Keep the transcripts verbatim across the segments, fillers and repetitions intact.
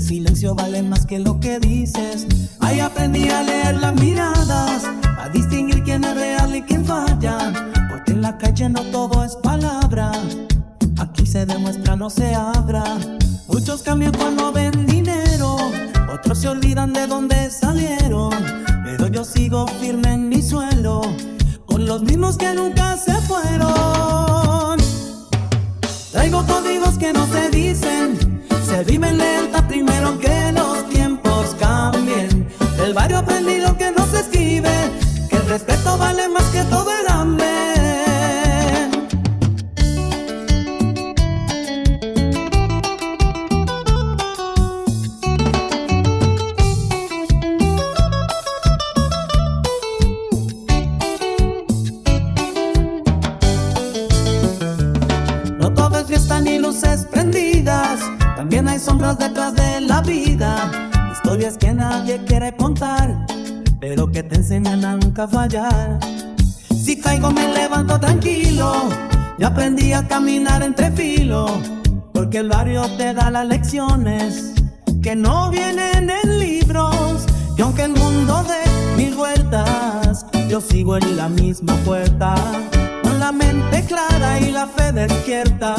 silencio vale más que lo que dices. Ahí aprendí a leer las miradas, a distinguir quién es real y quién falla, porque en la calle no todo es palabra, aquí se demuestra, no se habla. Muchos cambian cuando ven dinero, otros se olvidan de dónde salieron, pero yo sigo firme en mi suelo, con los mismos que nunca se fueron. Traigo códigos que no se dicen, se viven lenta primero que los tiempos cambien. Del barrio aprendí lo que no se escribe, que el respeto vale más que todo el hambre. No todo es fiesta ni luces prendidas, también hay sombras detrás de la vida, historias que nadie quiere contar, pero que te enseñan a nunca fallar. Si caigo me levanto tranquilo, ya aprendí a caminar entre filos, porque el barrio te da las lecciones que no vienen en libros. Y aunque el mundo dé mil vueltas, yo sigo en la misma puerta, con la mente clara y la fe despierta.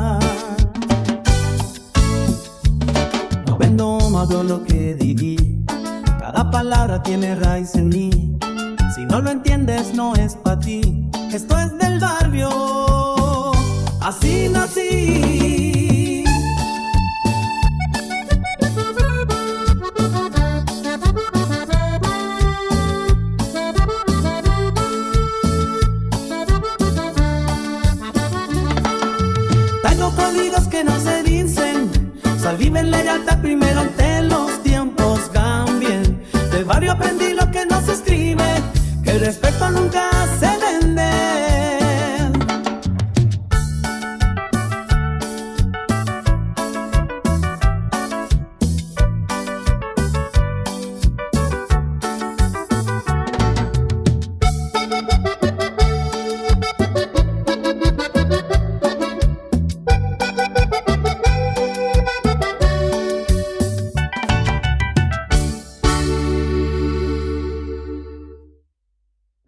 No hago lo que diví, cada palabra tiene raíz en mí. Si no lo entiendes no es para ti, esto es del barrio, así nací. Tengo códigos que no se dicen, sal vive en lealtad primero ante los tiempos cambien. Del barrio aprendí lo que no se escribe, que el respeto nunca